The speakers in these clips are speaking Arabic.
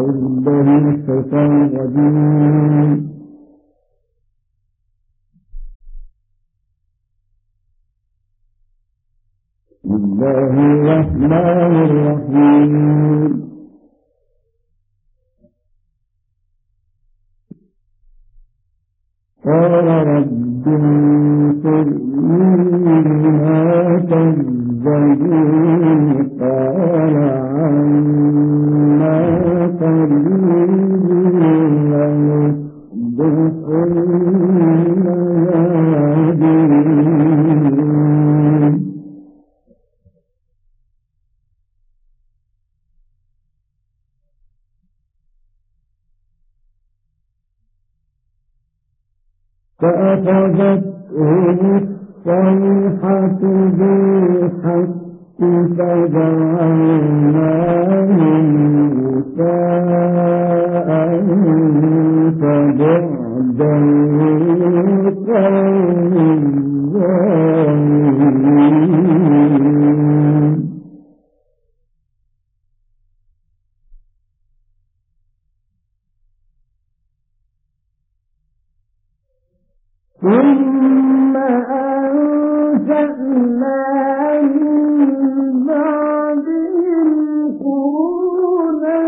أعوذ بالله من الشيطان الرجيم. بسم الله الرحمن الرحيم. قال رب انصرني بما كذبون قال عما قليل ليصبحن نادمين. فأخذتهم الصيحة بالحق فجعلناهم غثاء فبعدا للقوم الظالمين. ثم أنشأنا من بعدهم قرونا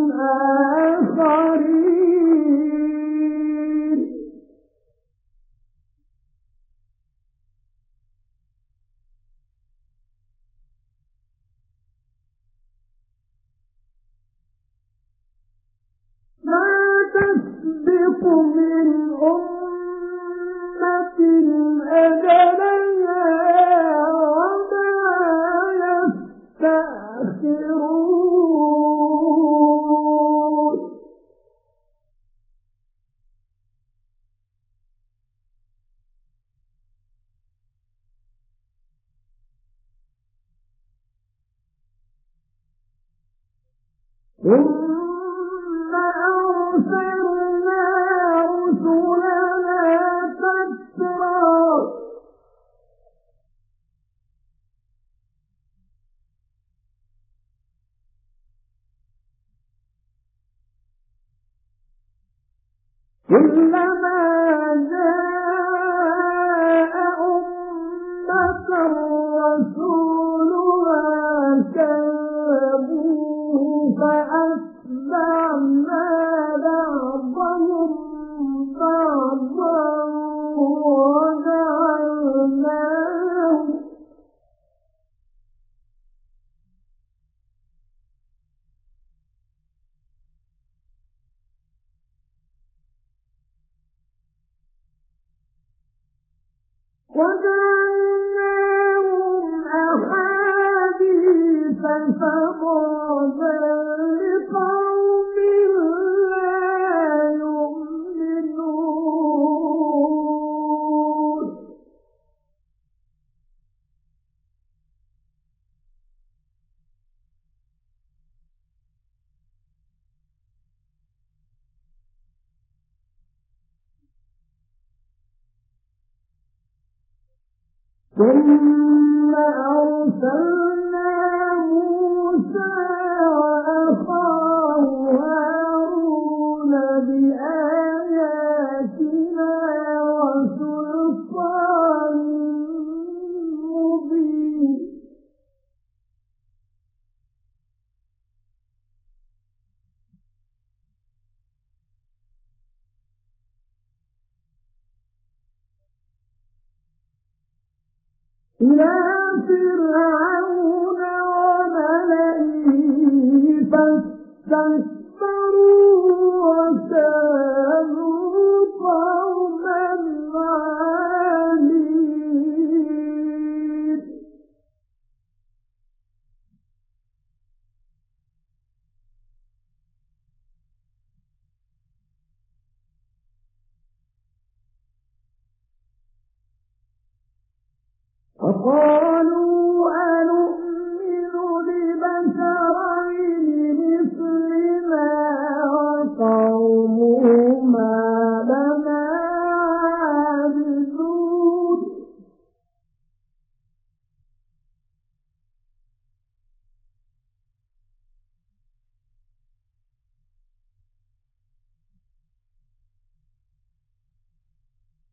آخرين. ما تسبق من أجلها وما يستأخرون. ثم أرسلنا رسلنا تترى كلما جاء أمة رسولها كذبوه فأتبعنا بعضهم بعضا وجعلناهم أحاديث فبعدا لقوم لا يؤمنون. ثم أرسلنا موسى وأخاه هارون بآياتنا وسلطان مبين. إلى فرعون وملئه فاستكبروا وكانوا قوما عالين. فقالوا أنؤمن لبشرين مثلنا وقومهما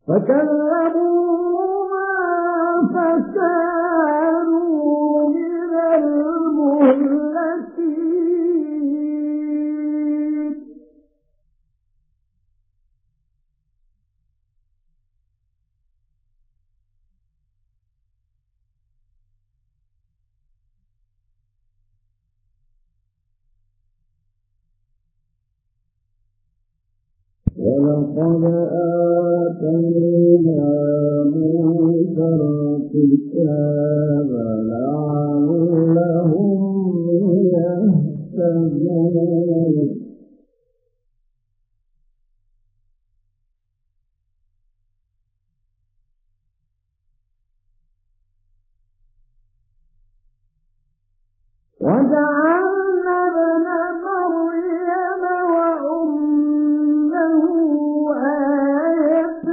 فكذبوهما فكانوا من المهلكين ولقد آتينا موسى الكتاب لعلهم يهتدون وجعلنا ابن مريم وأمه آية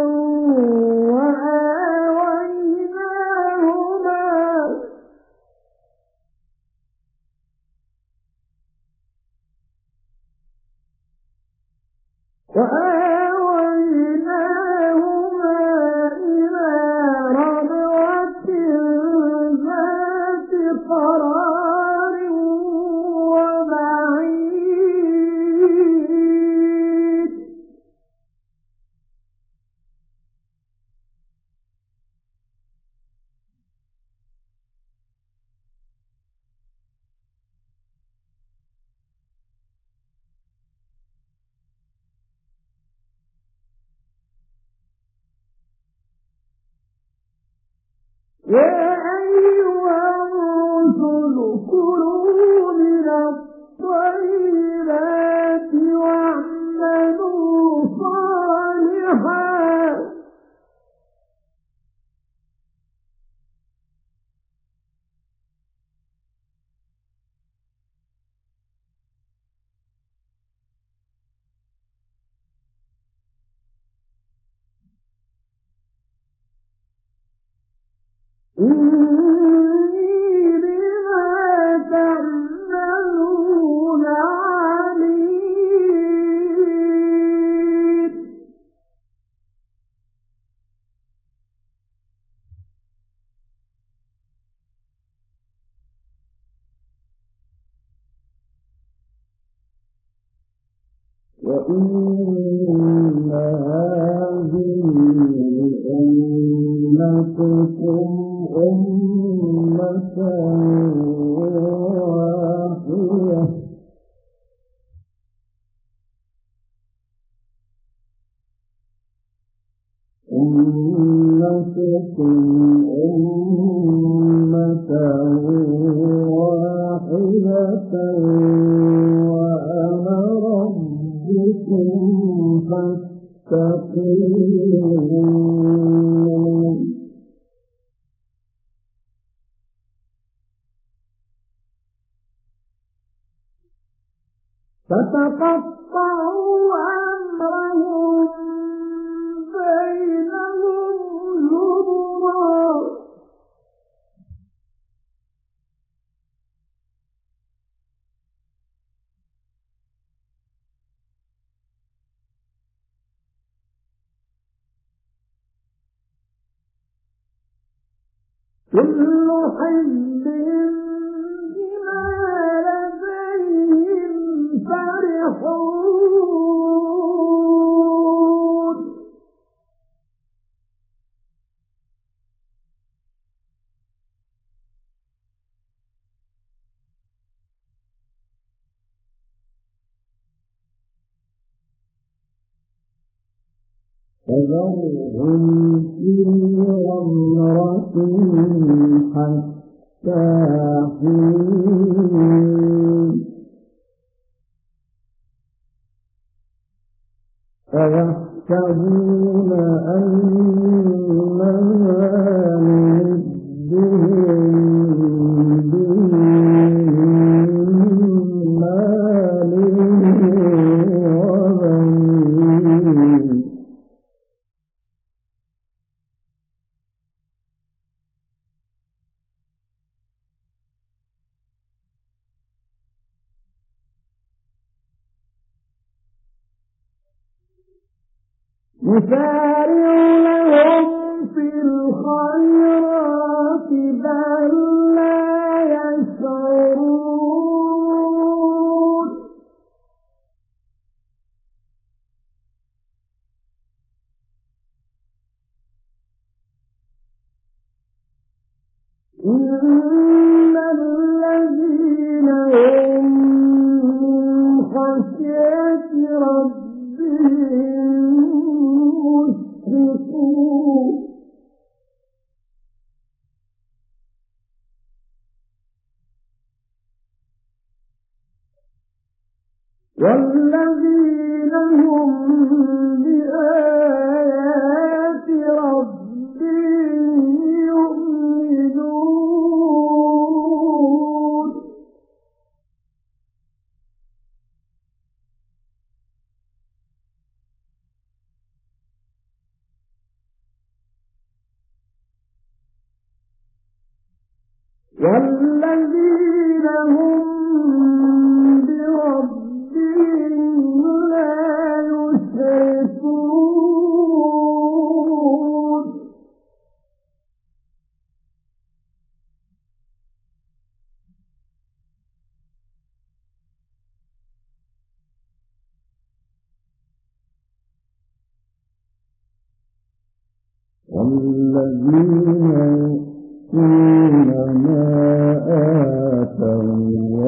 وآويناهما إلى ربوة ذات قرار ومعين يا أيها الرسل كلوا من الطيبات واعملوا صالحا إني بما تعملون عليم وإن هذه أمتكم أمة واحدة وأنا ربكم فاتقون فتقطعوا أمرهم بينهم زبرا كل حزب بما لديهم فرحون فذرهم في غمرتهم حتى حين فيحسبون أنما نمدهم به من مال وبنين يسارعون في الخيرات بل لا يشعرون إن الذين هم من خشية ربهم مشفقون والذين هم بآيات ربهم يؤمنون والذين هم بربهم لا يشركون والذين يؤتون ما آتوا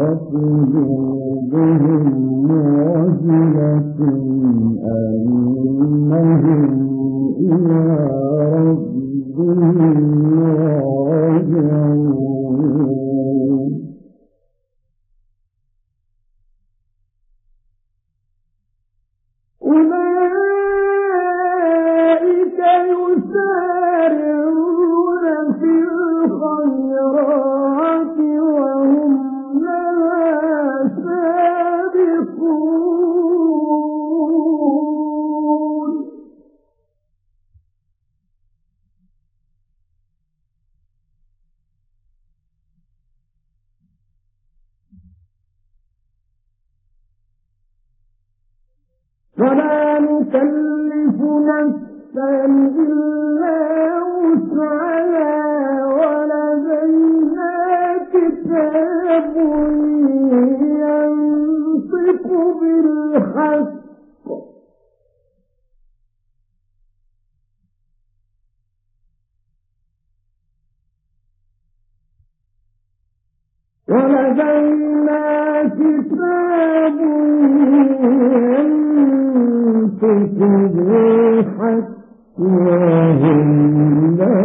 وقلوبهم وجلة أنهم إلى ربهم راجعون أولئك يسارعون في الخيرات وهم لها سابقون ولا نكلف نفسا إلا وسعها ولدينا كتاب ينطق بالحق ولدينا كتاب ينطق بالحق وهم لا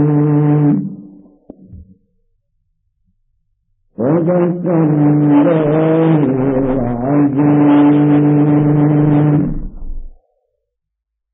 يظلمون صدق الله